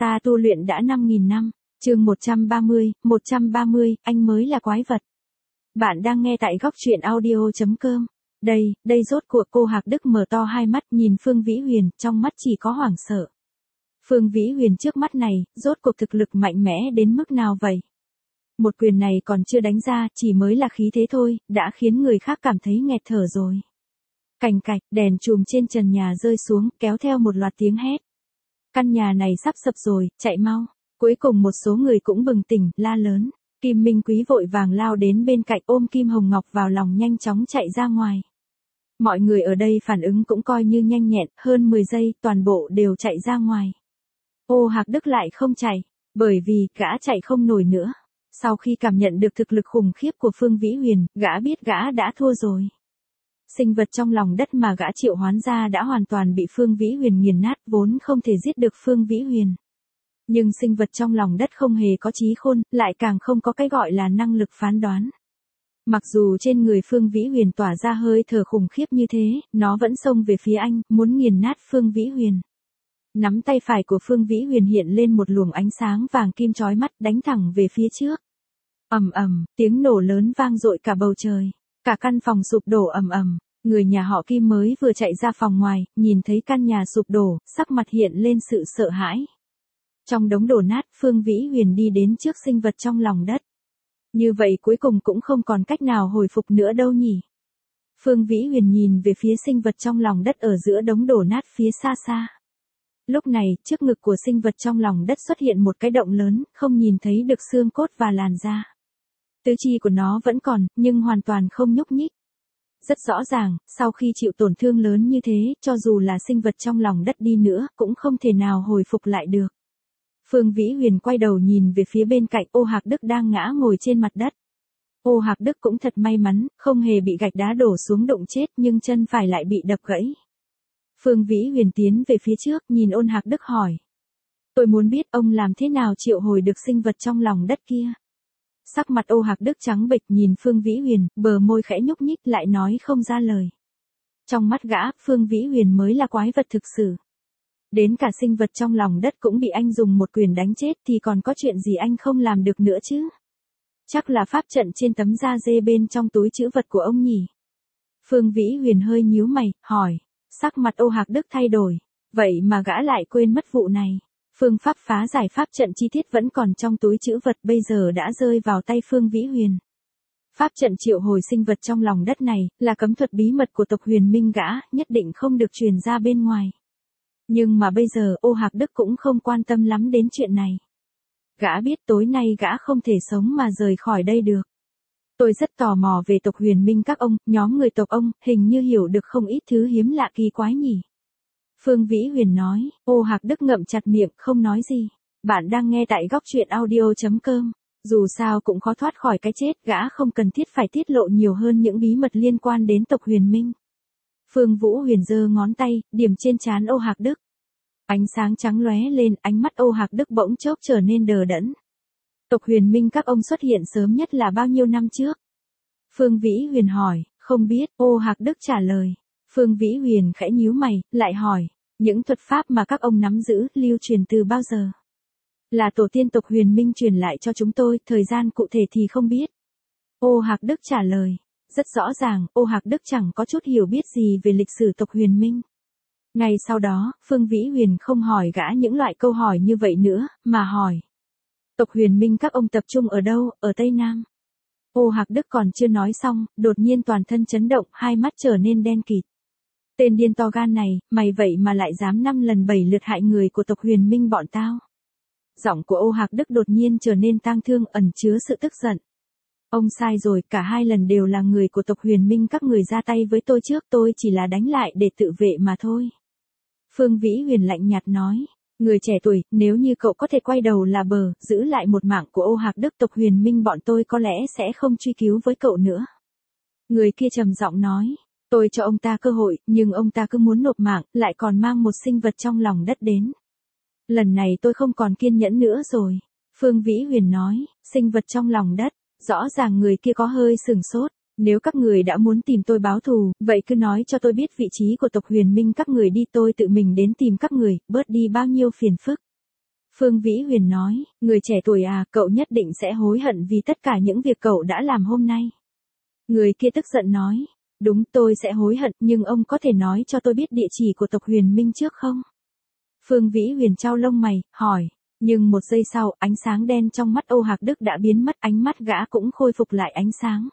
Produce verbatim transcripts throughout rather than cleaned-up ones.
Ta tu luyện đã năm nghìn năm, chương một trăm ba mươi, một trăm ba mươi, anh mới là quái vật. Bạn đang nghe tại góc truyện audio chấm com. Đây, đây rốt cuộc. Cô Hạc Đức mở to hai mắt nhìn Phương Vĩ Huyền, trong mắt chỉ có hoảng sợ. Phương Vĩ Huyền trước mắt này, rốt cuộc thực lực mạnh mẽ đến mức nào vậy? Một quyền này còn chưa đánh ra, chỉ mới là khí thế thôi, đã khiến người khác cảm thấy nghẹt thở rồi. Cành cạch, đèn chùm trên trần nhà rơi xuống, kéo theo một loạt tiếng hét. Căn nhà này sắp sập rồi, chạy mau. Cuối cùng một số người cũng bừng tỉnh, la lớn. Kim Minh Quý vội vàng lao đến bên cạnh ôm Kim Hồng Ngọc vào lòng nhanh chóng chạy ra ngoài. Mọi người ở đây phản ứng cũng coi như nhanh nhẹn, hơn mười giây, toàn bộ đều chạy ra ngoài. Ô Hạc Đức lại không chạy, bởi vì gã chạy không nổi nữa. Sau khi cảm nhận được thực lực khủng khiếp của Phương Vĩ Huyền, gã biết gã đã thua rồi. Sinh vật trong lòng đất mà gã triệu hoán ra đã hoàn toàn bị Phương Vĩ Huyền nghiền nát, vốn không thể giết được Phương Vĩ Huyền. Nhưng sinh vật trong lòng đất không hề có trí khôn, lại càng không có cái gọi là năng lực phán đoán. Mặc dù trên người Phương Vĩ Huyền tỏa ra hơi thở khủng khiếp như thế, nó vẫn xông về phía anh, muốn nghiền nát Phương Vĩ Huyền. Nắm tay phải của Phương Vĩ Huyền hiện lên một luồng ánh sáng vàng kim chói mắt, đánh thẳng về phía trước. Ầm ầm, tiếng nổ lớn vang dội cả bầu trời. Cả căn phòng sụp đổ ầm ầm. Người nhà họ Kim mới vừa chạy ra phòng ngoài, nhìn thấy căn nhà sụp đổ, sắc mặt hiện lên sự sợ hãi. Trong đống đổ nát, Phương Vĩ Huyền đi đến trước sinh vật trong lòng đất. Như vậy cuối cùng cũng không còn cách nào hồi phục nữa đâu nhỉ. Phương Vĩ Huyền nhìn về phía sinh vật trong lòng đất ở giữa đống đổ nát phía xa xa. Lúc này, trước ngực của sinh vật trong lòng đất xuất hiện một cái động lớn, không nhìn thấy được xương cốt và làn da. Tứ chi của nó vẫn còn, nhưng hoàn toàn không nhúc nhích. Rất rõ ràng, sau khi chịu tổn thương lớn như thế, cho dù là sinh vật trong lòng đất đi nữa, cũng không thể nào hồi phục lại được. Phương Vĩ Huyền quay đầu nhìn về phía bên cạnh Ô Hạc Đức đang ngã ngồi trên mặt đất. Ô Hạc Đức cũng thật may mắn, không hề bị gạch đá đổ xuống đụng chết, nhưng chân phải lại bị đập gãy. Phương Vĩ Huyền tiến về phía trước, nhìn Ôn Hạc Đức hỏi. Tôi muốn biết ông làm thế nào triệu hồi được sinh vật trong lòng đất kia. Sắc mặt Ô Hạc Đức trắng bệch nhìn Phương Vĩ Huyền, bờ môi khẽ nhúc nhích lại nói không ra lời. Trong mắt gã, Phương Vĩ Huyền mới là quái vật thực sự. Đến cả sinh vật trong lòng đất cũng bị anh dùng một quyền đánh chết thì còn có chuyện gì anh không làm được nữa chứ? Chắc là pháp trận trên tấm da dê bên trong túi trữ vật của ông nhỉ? Phương Vĩ Huyền hơi nhíu mày, hỏi. Sắc mặt Ô Hạc Đức thay đổi. Vậy mà gã lại quên mất vụ này. Phương pháp phá giải pháp trận chi tiết vẫn còn trong túi trữ vật, bây giờ đã rơi vào tay Phương Vĩ Huyền. Pháp trận triệu hồi sinh vật trong lòng đất này, là cấm thuật bí mật của tộc Huyền Minh gã, nhất định không được truyền ra bên ngoài. Nhưng mà bây giờ Ô Hạc Đức cũng không quan tâm lắm đến chuyện này. Gã biết tối nay gã không thể sống mà rời khỏi đây được. Tôi rất tò mò về tộc Huyền Minh các ông, nhóm người tộc ông, hình như hiểu được không ít thứ hiếm lạ kỳ quái nhỉ. Phương Vĩ Huyền nói. Ô Hạc Đức ngậm chặt miệng, không nói gì. Bạn đang nghe tại góc truyện audio chấm com. Dù sao cũng khó thoát khỏi cái chết, gã không cần thiết phải tiết lộ nhiều hơn những bí mật liên quan đến tộc Huyền Minh. Phương Vũ Huyền giơ ngón tay, điểm trên trán Ô Hạc Đức. Ánh sáng trắng lóe lên, ánh mắt Ô Hạc Đức bỗng chốc trở nên đờ đẫn. Tộc Huyền Minh các ông xuất hiện sớm nhất là bao nhiêu năm trước? Phương Vĩ Huyền hỏi. Không biết, Ô Hạc Đức trả lời. Phương Vĩ Huyền khẽ nhíu mày, lại hỏi. Những thuật pháp mà các ông nắm giữ, lưu truyền từ bao giờ? Là tổ tiên tộc Huyền Minh truyền lại cho chúng tôi, thời gian cụ thể thì không biết. Ô Hạc Đức trả lời. Rất rõ ràng, Ô Hạc Đức chẳng có chút hiểu biết gì về lịch sử tộc Huyền Minh. Ngay sau đó, Phương Vĩ Huyền không hỏi gã những loại câu hỏi như vậy nữa, mà hỏi. Tộc Huyền Minh các ông tập trung ở đâu, ở Tây Nam? Ô Hạc Đức còn chưa nói xong, đột nhiên toàn thân chấn động, hai mắt trở nên đen kịt. Tên điên to gan này, mày vậy mà lại dám năm lần bảy lượt hại người của tộc Huyền Minh bọn tao. Giọng của Ô Hạc Đức đột nhiên trở nên tang thương, ẩn chứa sự tức giận. Ông sai rồi, cả hai lần đều là người của tộc Huyền Minh các người ra tay với tôi trước, tôi chỉ là đánh lại để tự vệ mà thôi. Phương Vĩ Huyền lạnh nhạt nói. Người trẻ tuổi, nếu như cậu có thể quay đầu là bờ, giữ lại một mạng của Ô Hạc Đức, tộc Huyền Minh bọn tôi có lẽ sẽ không truy cứu với cậu nữa. Người kia trầm giọng nói. Tôi cho ông ta cơ hội, nhưng ông ta cứ muốn nộp mạng, lại còn mang một sinh vật trong lòng đất đến. Lần này tôi không còn kiên nhẫn nữa rồi. Phương Vĩ Huyền nói. Sinh vật trong lòng đất. Rõ ràng người kia có hơi sừng sốt. Nếu các người đã muốn tìm tôi báo thù, vậy cứ nói cho tôi biết vị trí của tộc Huyền Minh các người đi, tôi tự mình đến tìm các người, bớt đi bao nhiêu phiền phức. Phương Vĩ Huyền nói, người trẻ tuổi à, cậu nhất định sẽ hối hận vì tất cả những việc cậu đã làm hôm nay. Người kia tức giận nói, đúng tôi sẽ hối hận nhưng ông có thể nói cho tôi biết địa chỉ của tộc Huyền Minh trước không? Phương Vĩ Huyền chau lông mày, hỏi, nhưng một giây sau ánh sáng đen trong mắt Ô Hạc Đức đã biến mất, ánh mắt gã cũng khôi phục lại ánh sáng.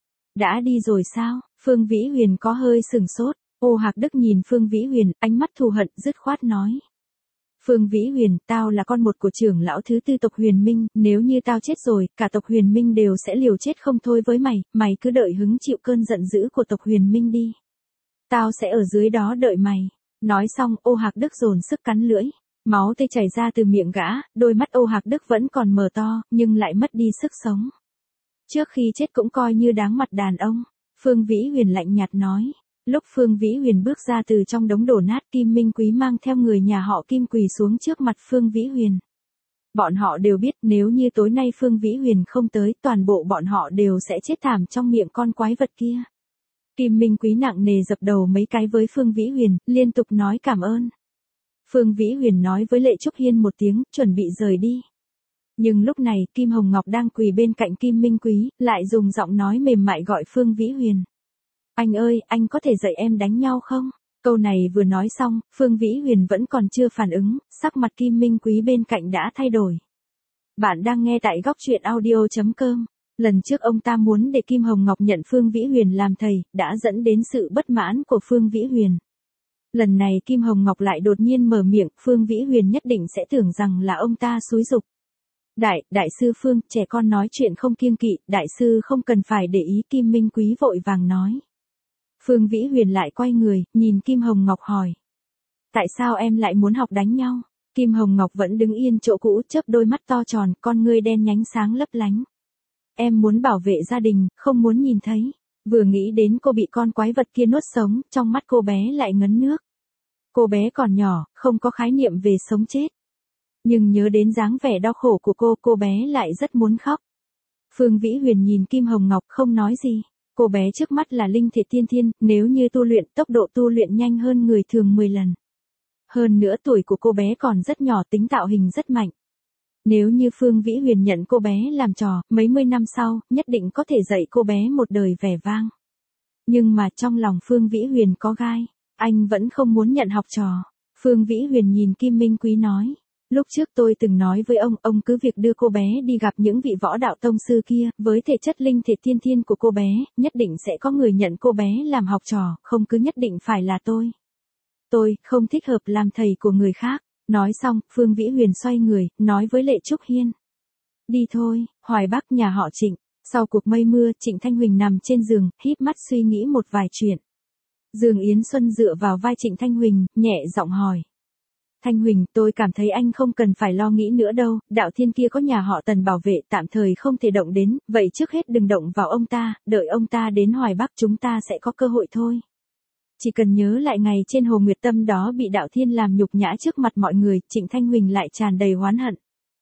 Đã đi rồi sao? Phương Vĩ Huyền có hơi sửng sốt. Ô Hạc Đức nhìn Phương Vĩ Huyền, ánh mắt thù hận, dứt khoát nói. Phương Vĩ Huyền, tao là con một của trưởng lão thứ tư tộc Huyền Minh, nếu như tao chết rồi, cả tộc Huyền Minh đều sẽ liều chết không thôi với mày, mày cứ đợi hứng chịu cơn giận dữ của tộc Huyền Minh đi. Tao sẽ ở dưới đó đợi mày. Nói xong, Ô Hạc Đức dồn sức cắn lưỡi. Máu tươi chảy ra từ miệng gã, đôi mắt Ô Hạc Đức vẫn còn mờ to, nhưng lại mất đi sức sống. Trước khi chết cũng coi như đáng mặt đàn ông. Phương Vĩ Huyền lạnh nhạt nói. Lúc Phương Vĩ Huyền bước ra từ trong đống đổ nát, Kim Minh Quý mang theo người nhà họ Kim quỳ xuống trước mặt Phương Vĩ Huyền. Bọn họ đều biết nếu như tối nay Phương Vĩ Huyền không tới, toàn bộ bọn họ đều sẽ chết thảm trong miệng con quái vật kia. Kim Minh Quý nặng nề dập đầu mấy cái với Phương Vĩ Huyền, liên tục nói cảm ơn. Phương Vĩ Huyền nói với Lệ Trúc Hiên một tiếng, chuẩn bị rời đi. Nhưng lúc này, Kim Hồng Ngọc đang quỳ bên cạnh Kim Minh Quý, lại dùng giọng nói mềm mại gọi Phương Vĩ Huyền. Anh ơi, anh có thể dạy em đánh nhau không? Câu này vừa nói xong, Phương Vĩ Huyền vẫn còn chưa phản ứng, sắc mặt Kim Minh Quý bên cạnh đã thay đổi. Bạn đang nghe tại góc truyện audio chấm com. Lần trước ông ta muốn để Kim Hồng Ngọc nhận Phương Vĩ Huyền làm thầy, đã dẫn đến sự bất mãn của Phương Vĩ Huyền. Lần này Kim Hồng Ngọc lại đột nhiên mở miệng, Phương Vĩ Huyền nhất định sẽ tưởng rằng là ông ta xúi giục. Đại, đại sư Phương, trẻ con nói chuyện không kiêng kỵ, đại sư không cần phải để ý. Kim Minh Quý vội vàng nói. Phương Vĩ Huyền lại quay người, nhìn Kim Hồng Ngọc hỏi. Tại sao em lại muốn học đánh nhau? Kim Hồng Ngọc vẫn đứng yên chỗ cũ, chớp đôi mắt to tròn, con ngươi đen nhánh sáng lấp lánh. Em muốn bảo vệ gia đình, không muốn nhìn thấy. Vừa nghĩ đến cô bị con quái vật kia nuốt sống, trong mắt cô bé lại ngấn nước. Cô bé còn nhỏ, không có khái niệm về sống chết. Nhưng nhớ đến dáng vẻ đau khổ của cô, cô bé lại rất muốn khóc. Phương Vĩ Huyền nhìn Kim Hồng Ngọc không nói gì. Cô bé trước mắt là linh thể tiên thiên, nếu như tu luyện, tốc độ tu luyện nhanh hơn người thường mười lần. Hơn nữa tuổi của cô bé còn rất nhỏ, tính tạo hình rất mạnh. Nếu như Phương Vĩ Huyền nhận cô bé làm trò, mấy mươi năm sau, nhất định có thể dạy cô bé một đời vẻ vang. Nhưng mà trong lòng Phương Vĩ Huyền có gai, anh vẫn không muốn nhận học trò. Phương Vĩ Huyền nhìn Kim Minh Quý nói. Lúc trước tôi từng nói với ông, ông cứ việc đưa cô bé đi gặp những vị võ đạo tông sư kia, với thể chất linh thể tiên thiên của cô bé, nhất định sẽ có người nhận cô bé làm học trò, không cứ nhất định phải là tôi. Tôi không thích hợp làm thầy của người khác. Nói xong, Phương Vĩ Huyền xoay người, nói với Lệ Trúc Hiên. Đi thôi, Hoài Bắc nhà họ Trịnh. Sau cuộc mây mưa, Trịnh Thanh Huỳnh nằm trên giường, híp mắt suy nghĩ một vài chuyện. Dương Yến Xuân dựa vào vai Trịnh Thanh Huỳnh, nhẹ giọng hỏi. Thanh Huỳnh, tôi cảm thấy anh không cần phải lo nghĩ nữa đâu, Đạo Thiên kia có nhà họ Tần bảo vệ, tạm thời không thể động đến, vậy trước hết đừng động vào ông ta, đợi ông ta đến Hoài Bắc chúng ta sẽ có cơ hội thôi. Chỉ cần nhớ lại ngày trên Hồ Nguyệt Tâm đó bị Đạo Thiên làm nhục nhã trước mặt mọi người, Trịnh Thanh Huỳnh lại tràn đầy oán hận.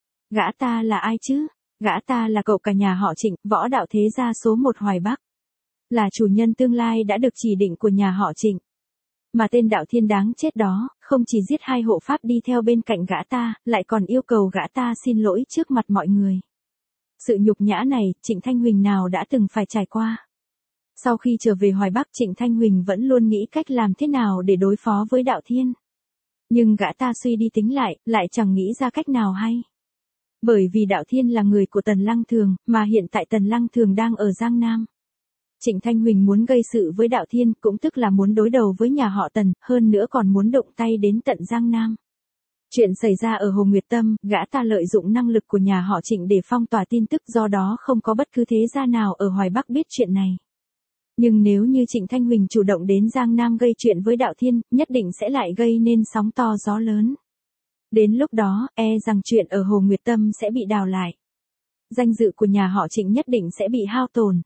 Gã ta là ai chứ? Gã ta là cậu cả nhà họ Trịnh, võ đạo thế gia số một Hoài Bắc. Là chủ nhân tương lai đã được chỉ định của nhà họ Trịnh. Mà tên Đạo Thiên đáng chết đó, không chỉ giết hai hộ pháp đi theo bên cạnh gã ta, lại còn yêu cầu gã ta xin lỗi trước mặt mọi người. Sự nhục nhã này, Trịnh Thanh Huỳnh nào đã từng phải trải qua. Sau khi trở về Hoài Bắc, Trịnh Thanh Huỳnh vẫn luôn nghĩ cách làm thế nào để đối phó với Đạo Thiên. Nhưng gã ta suy đi tính lại, lại chẳng nghĩ ra cách nào hay. Bởi vì Đạo Thiên là người của Tần Lăng Thường, mà hiện tại Tần Lăng Thường đang ở Giang Nam. Trịnh Thanh Huỳnh muốn gây sự với Đạo Thiên, cũng tức là muốn đối đầu với nhà họ Tần, hơn nữa còn muốn động tay đến tận Giang Nam. Chuyện xảy ra ở Hồ Nguyệt Tâm, gã ta lợi dụng năng lực của nhà họ Trịnh để phong tỏa tin tức, do đó không có bất cứ thế gia nào ở Hoài Bắc biết chuyện này. Nhưng nếu như Trịnh Thanh Huỳnh chủ động đến Giang Nam gây chuyện với Đạo Thiên, nhất định sẽ lại gây nên sóng to gió lớn. Đến lúc đó, e rằng chuyện ở Hồ Nguyệt Tâm sẽ bị đào lại. Danh dự của nhà họ Trịnh nhất định sẽ bị hao tổn.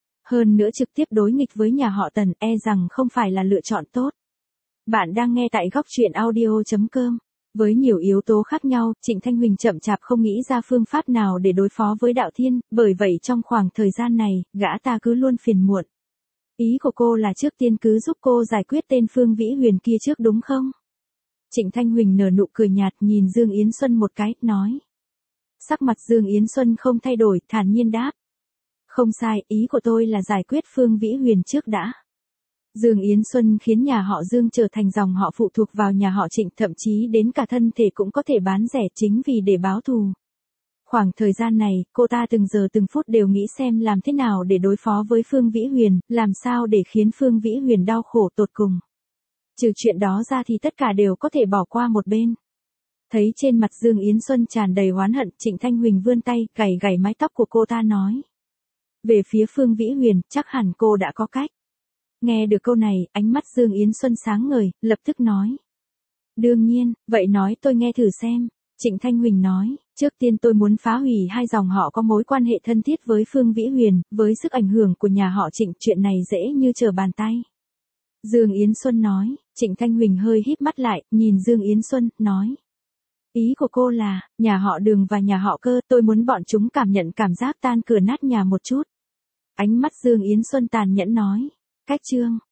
Hơn nữa trực tiếp đối nghịch với nhà họ Tần, e rằng không phải là lựa chọn tốt. Bạn đang nghe tại góc truyện audio chấm com. Với nhiều yếu tố khác nhau, Trịnh Thanh Huỳnh chậm chạp không nghĩ ra phương pháp nào để đối phó với Đạo Thiên, bởi vậy trong khoảng thời gian này, gã ta cứ luôn phiền muộn. Ý của cô là trước tiên cứ giúp cô giải quyết tên Phương Vĩ Huyền kia trước đúng không? Trịnh Thanh Huỳnh nở nụ cười nhạt nhìn Dương Yến Xuân một cái, nói. Sắc mặt Dương Yến Xuân không thay đổi, thản nhiên đáp. Không sai, ý của tôi là giải quyết Phương Vĩ Huyền trước đã. Dương Yến Xuân khiến nhà họ Dương trở thành dòng họ phụ thuộc vào nhà họ Trịnh, thậm chí đến cả thân thể cũng có thể bán rẻ chính vì để báo thù. Khoảng thời gian này, cô ta từng giờ từng phút đều nghĩ xem làm thế nào để đối phó với Phương Vĩ Huyền, làm sao để khiến Phương Vĩ Huyền đau khổ tột cùng. Trừ chuyện đó ra thì tất cả đều có thể bỏ qua một bên. Thấy trên mặt Dương Yến Xuân tràn đầy oán hận, Trịnh Thanh Huỳnh vươn tay, gảy gảy mái tóc của cô ta nói. Về phía Phương Vĩ Huyền, chắc hẳn cô đã có cách. Nghe được câu này, ánh mắt Dương Yến Xuân sáng ngời, lập tức nói. Đương nhiên, vậy nói tôi nghe thử xem. Trịnh Thanh Huỳnh nói, trước tiên tôi muốn phá hủy hai dòng họ có mối quan hệ thân thiết với Phương Vĩ Huyền, với sức ảnh hưởng của nhà họ Trịnh, chuyện này dễ như trở bàn tay. Dương Yến Xuân nói, Trịnh Thanh Huỳnh hơi híp mắt lại, nhìn Dương Yến Xuân, nói. Ý của cô là, nhà họ Đường và nhà họ Cơ, tôi muốn bọn chúng cảm nhận cảm giác tan cửa nát nhà một chút. Ánh mắt Dương Yến Xuân tàn nhẫn nói, cách chương.